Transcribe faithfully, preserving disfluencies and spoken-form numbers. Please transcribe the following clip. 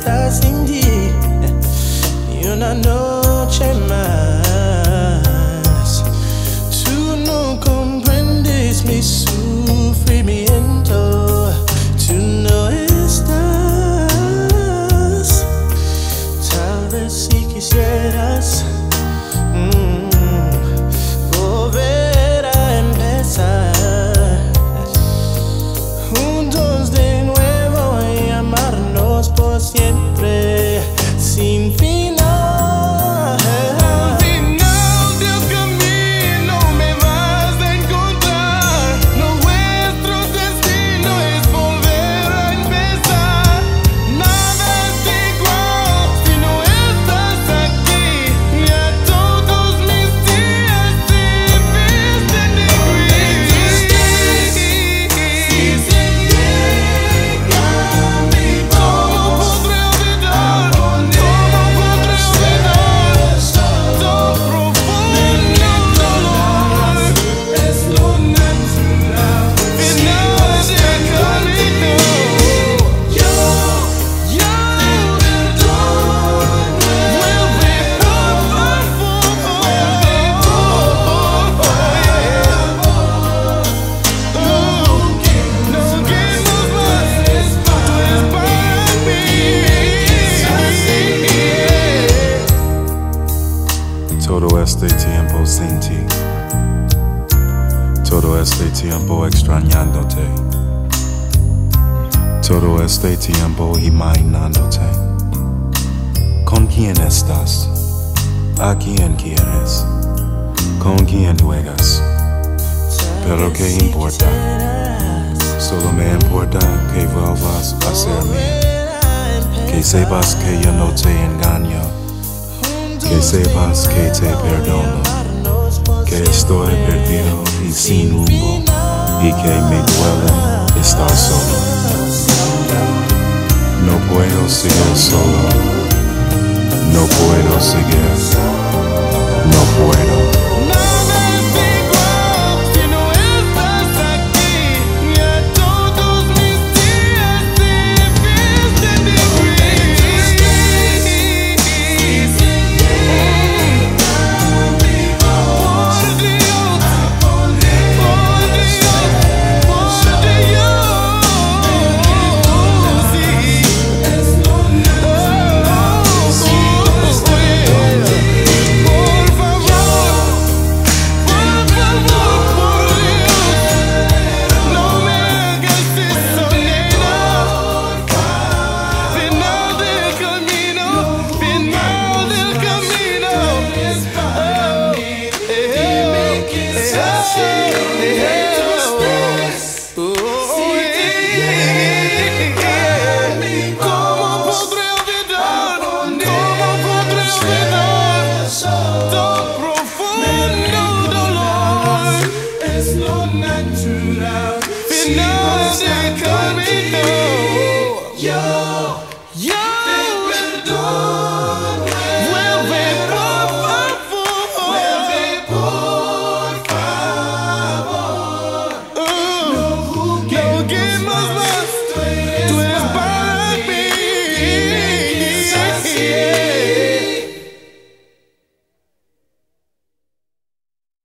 estar sin ti, ni una noche más. Tú no comprendes mi sufrimiento, tú no estás. Tal vez si quisieras mm, volver a empezar juntos de nuevo y amarnos por siempre sin final. Todo este tiempo sin ti, todo este tiempo extrañándote, todo este tiempo imaginándote. ¿Con quién estás? ¿A quién quieres? ¿Con quién juegas? Pero qué importa, solo me importa que vuelvas a ser mía, que sepas que yo no te engaño, que sepas que te perdono, que estoy perdido y sin rumbo, y que me duele estar solo. No puedo seguir solo, no puedo seguir, no puedo. No.